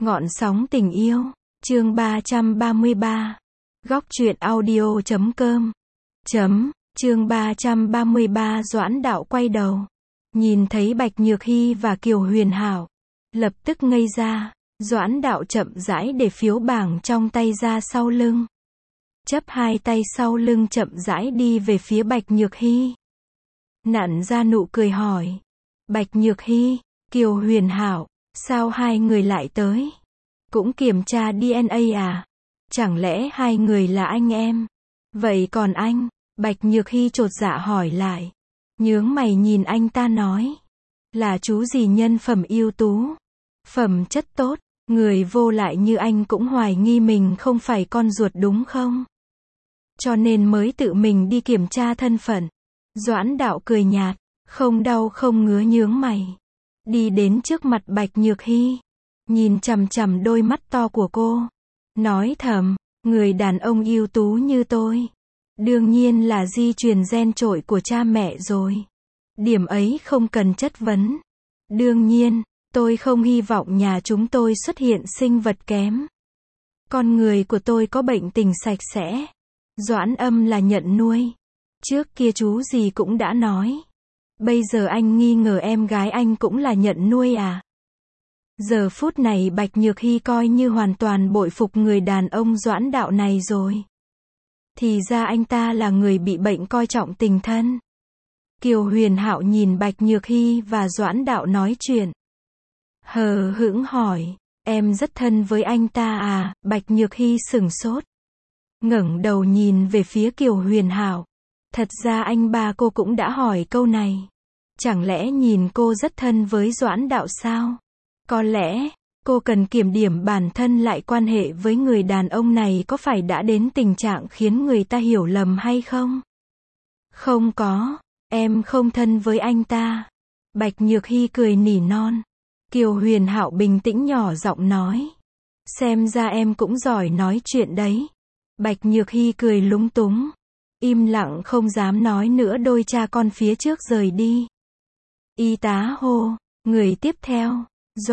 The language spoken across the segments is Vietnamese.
Ngọn sóng tình yêu, chương 333. Góc truyện audio.com. Chương 333 Doãn Đạo quay đầu. Nhìn thấy Bạch Nhược Hy và Kiều Huyền Hảo. Lập tức ngây ra, Doãn Đạo chậm rãi để phiếu bảng trong tay ra sau lưng. Chấp hai tay sau lưng chậm rãi đi về phía Bạch Nhược Hy. Nặn ra nụ cười hỏi. Bạch Nhược Hy, Kiều Huyền Hảo, sao hai người lại tới? Cũng kiểm tra DNA à? Chẳng lẽ hai người là anh em? Vậy còn anh? Bạch Nhược Hy chột dạ hỏi lại. Nhướng mày nhìn anh ta nói. Là chú gì nhân phẩm ưu tú? Phẩm chất tốt, người vô lại như anh cũng hoài nghi mình không phải con ruột đúng không? Cho nên mới tự mình đi kiểm tra thân phận. Doãn Đạo cười nhạt, không đau không ngứa nhướng mày. Đi đến trước mặt Bạch Nhược Hy. Nhìn chằm chằm đôi mắt to của cô. Nói thầm, người đàn ông ưu tú như tôi. Đương nhiên là di truyền gen trội của cha mẹ rồi. Điểm ấy không cần chất vấn. Đương nhiên, tôi không hy vọng nhà chúng tôi xuất hiện sinh vật kém. Con người của tôi có bệnh tình sạch sẽ. Doãn Âm là nhận nuôi. Trước kia chú gì cũng đã nói. Bây giờ anh nghi ngờ em gái anh cũng là nhận nuôi à? Giờ phút này Bạch Nhược Hy coi như hoàn toàn bội phục người đàn ông Doãn Đạo này rồi. Thì ra anh ta là người bị bệnh coi trọng tình thân. Kiều Huyền Hạo nhìn Bạch Nhược Hy và Doãn Đạo nói chuyện. Hờ hững hỏi, em rất thân với anh ta à? Bạch Nhược Hy sửng sốt. Ngẩng đầu nhìn về phía Kiều Huyền Hạo. Thật ra anh ba cô cũng đã hỏi câu này. Chẳng lẽ nhìn cô rất thân với Doãn Đạo sao? Có lẽ, cô cần kiểm điểm bản thân lại quan hệ với người đàn ông này có phải đã đến tình trạng khiến người ta hiểu lầm hay không? Không có, em không thân với anh ta. Bạch Nhược Hy cười nỉ non. Kiều Huyền Hạo bình tĩnh nhỏ giọng nói. Xem ra em cũng giỏi nói chuyện đấy. Bạch Nhược Hy cười lúng túng. Im lặng không dám nói nữa đôi cha con phía trước rời đi. Y tá hô, người tiếp theo.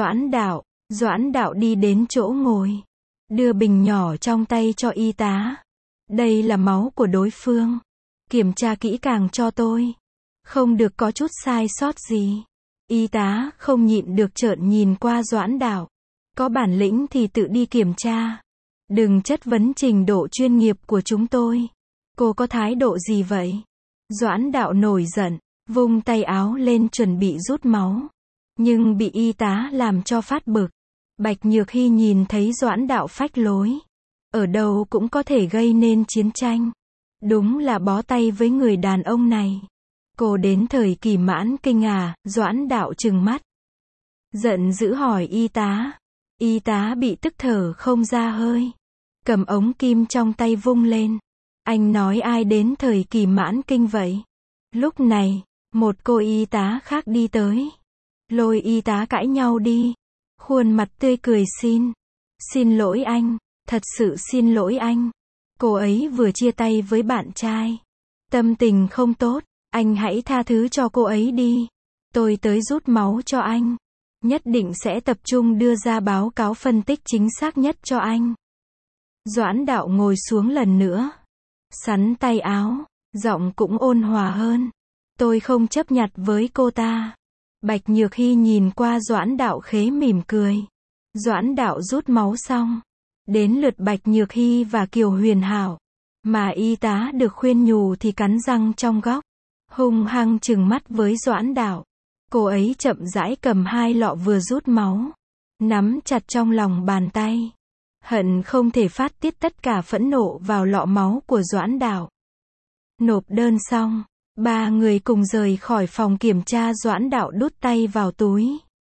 Doãn Đạo đi đến chỗ ngồi. Đưa bình nhỏ trong tay cho y tá. Đây là máu của đối phương. Kiểm tra kỹ càng cho tôi. Không được có chút sai sót gì. Y tá không nhịn được trợn nhìn qua Doãn Đạo. Có bản lĩnh thì tự đi kiểm tra. Đừng chất vấn trình độ chuyên nghiệp của chúng tôi. Cô có thái độ gì vậy? Doãn Đạo nổi giận, vung tay áo lên chuẩn bị rút máu. Nhưng bị y tá làm cho phát bực. Bạch Nhược Hy nhìn thấy Doãn Đạo phách lối. Ở đâu cũng có thể gây nên chiến tranh. Đúng là bó tay với người đàn ông này. Cô đến thời kỳ mãn kinh à? Doãn Đạo trừng mắt. Giận dữ hỏi y tá. Y tá bị tức thở không ra hơi. Cầm ống kim trong tay vung lên. Anh nói ai đến thời kỳ mãn kinh vậy? Lúc này, một cô y tá khác đi tới. Lôi y tá cãi nhau đi. Khuôn mặt tươi cười xin. Xin lỗi anh. Thật sự xin lỗi anh. Cô ấy vừa chia tay với bạn trai. Tâm tình không tốt. Anh hãy tha thứ cho cô ấy đi. Tôi tới rút máu cho anh. Nhất định sẽ tập trung đưa ra báo cáo phân tích chính xác nhất cho anh. Doãn Đạo ngồi xuống lần nữa. Sắn tay áo. Giọng cũng ôn hòa hơn. Tôi không chấp nhặt với cô ta. Bạch Nhược Hy nhìn qua Doãn Đạo khế mỉm cười. Doãn Đạo rút máu xong. Đến lượt Bạch Nhược Hy và Kiều Huyền Hảo. Mà y tá được khuyên nhủ thì cắn răng trong góc. Hung hăng trừng mắt với Doãn Đạo. Cô ấy chậm rãi cầm hai lọ vừa rút máu. Nắm chặt trong lòng bàn tay. Hận không thể phát tiết tất cả phẫn nộ vào lọ máu của Doãn Đạo. Nộp đơn xong. Ba người cùng rời khỏi phòng kiểm tra. Doãn Đạo đút tay vào túi.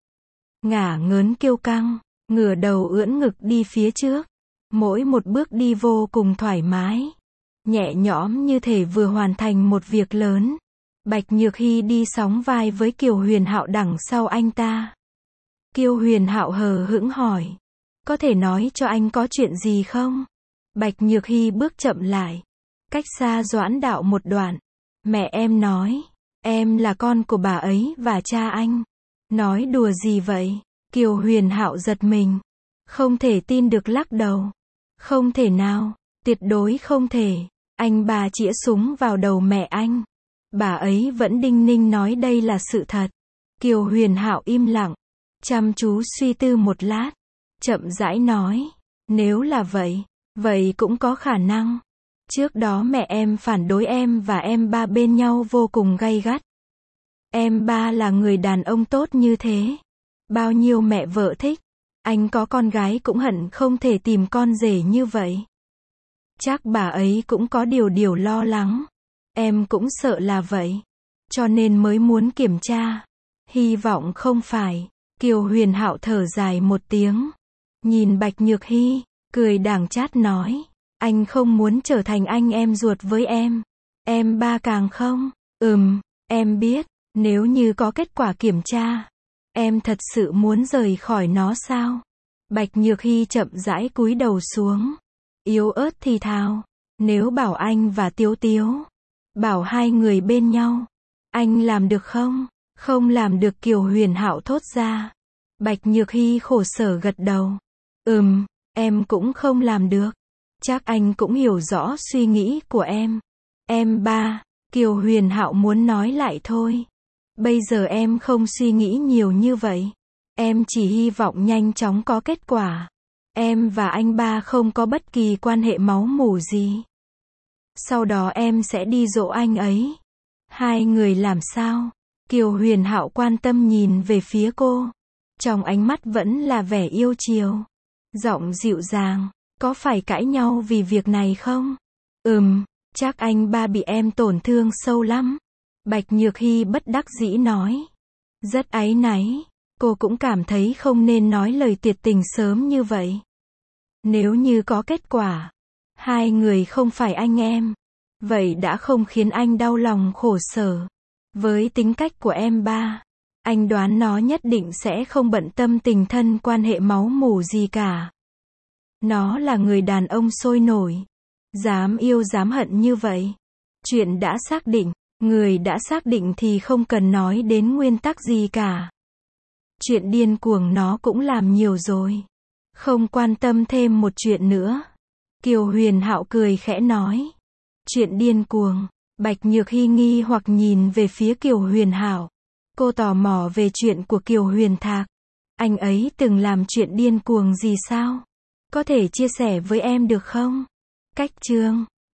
Ngả ngớn kiêu căng. Ngửa đầu ưỡn ngực đi phía trước. Mỗi một bước đi vô cùng thoải mái. Nhẹ nhõm như thể vừa hoàn thành một việc lớn. Bạch Nhược Hy đi sóng vai với Kiều Huyền Hạo đằng sau anh ta. Kiều Huyền Hạo hờ hững hỏi. Có thể nói cho anh có chuyện gì không? Bạch Nhược Hy bước chậm lại. Cách xa Doãn Đạo một đoạn. Mẹ em nói. Em là con của bà ấy và cha anh. Nói đùa gì vậy? Kiều Huyền Hạo giật mình. Không thể tin được lắc đầu. Không thể nào, tuyệt đối không thể. Anh ba chĩa súng vào đầu mẹ anh. Bà ấy vẫn đinh ninh nói đây là sự thật. Kiều Huyền Hạo im lặng, chăm chú suy tư một lát, chậm rãi nói, nếu là vậy, vậy cũng có khả năng. Trước đó mẹ em phản đối em và em ba bên nhau vô cùng gay gắt. Em ba là người đàn ông tốt như thế. Bao nhiêu mẹ vợ thích. Anh có con gái cũng hận không thể tìm con rể như vậy. Chắc bà ấy cũng có điều lo lắng. Em cũng sợ là vậy. Cho nên mới muốn kiểm tra. Hy vọng không phải. Kiều Huyền Hạo thở dài một tiếng. Nhìn Bạch Nhược Hy, cười đàng chát nói. Anh không muốn trở thành anh em ruột với em. Em ba càng không. Em biết, nếu như có kết quả kiểm tra, em thật sự muốn rời khỏi nó sao? Bạch Nhược Hy chậm rãi cúi đầu xuống. Yếu ớt thì thào. Nếu bảo anh và Tiếu Tiếu, bảo hai người bên nhau, anh làm được không? Không làm được, Kiều Huyền Hạo thốt ra. Bạch Nhược Hy khổ sở gật đầu. Em cũng không làm được. Chắc anh cũng hiểu rõ suy nghĩ của em. Em ba, Kiều Huyền Hạo muốn nói lại thôi. Bây giờ em không suy nghĩ nhiều như vậy. Em chỉ hy vọng nhanh chóng có kết quả. Em và anh ba không có bất kỳ quan hệ máu mủ gì. Sau đó em sẽ đi dỗ anh ấy. Hai người làm sao? Kiều Huyền Hạo quan tâm nhìn về phía cô. Trong ánh mắt vẫn là vẻ yêu chiều. Giọng dịu dàng. Có phải cãi nhau vì việc này không? Chắc anh ba bị em tổn thương sâu lắm. Bạch Nhược Hy bất đắc dĩ nói. Rất áy náy. Cô cũng cảm thấy không nên nói lời tuyệt tình sớm như vậy. Nếu như có kết quả, hai người không phải anh em, vậy đã không khiến anh đau lòng khổ sở. Với tính cách của em ba, anh đoán nó nhất định sẽ không bận tâm tình thân quan hệ máu mủ gì cả. Nó là người đàn ông sôi nổi, dám yêu dám hận như vậy. Chuyện đã xác định, người đã xác định thì không cần nói đến nguyên tắc gì cả. Chuyện điên cuồng nó cũng làm nhiều rồi. Không quan tâm thêm một chuyện nữa. Kiều Huyền Hạo cười khẽ nói. Chuyện điên cuồng. Bạch Nhược Hy nghi hoặc nhìn về phía Kiều Huyền Hạo. Cô tò mò về chuyện của Kiều Huyền Thạc. Anh ấy từng làm chuyện điên cuồng gì sao? Có thể chia sẻ với em được không? Cách chương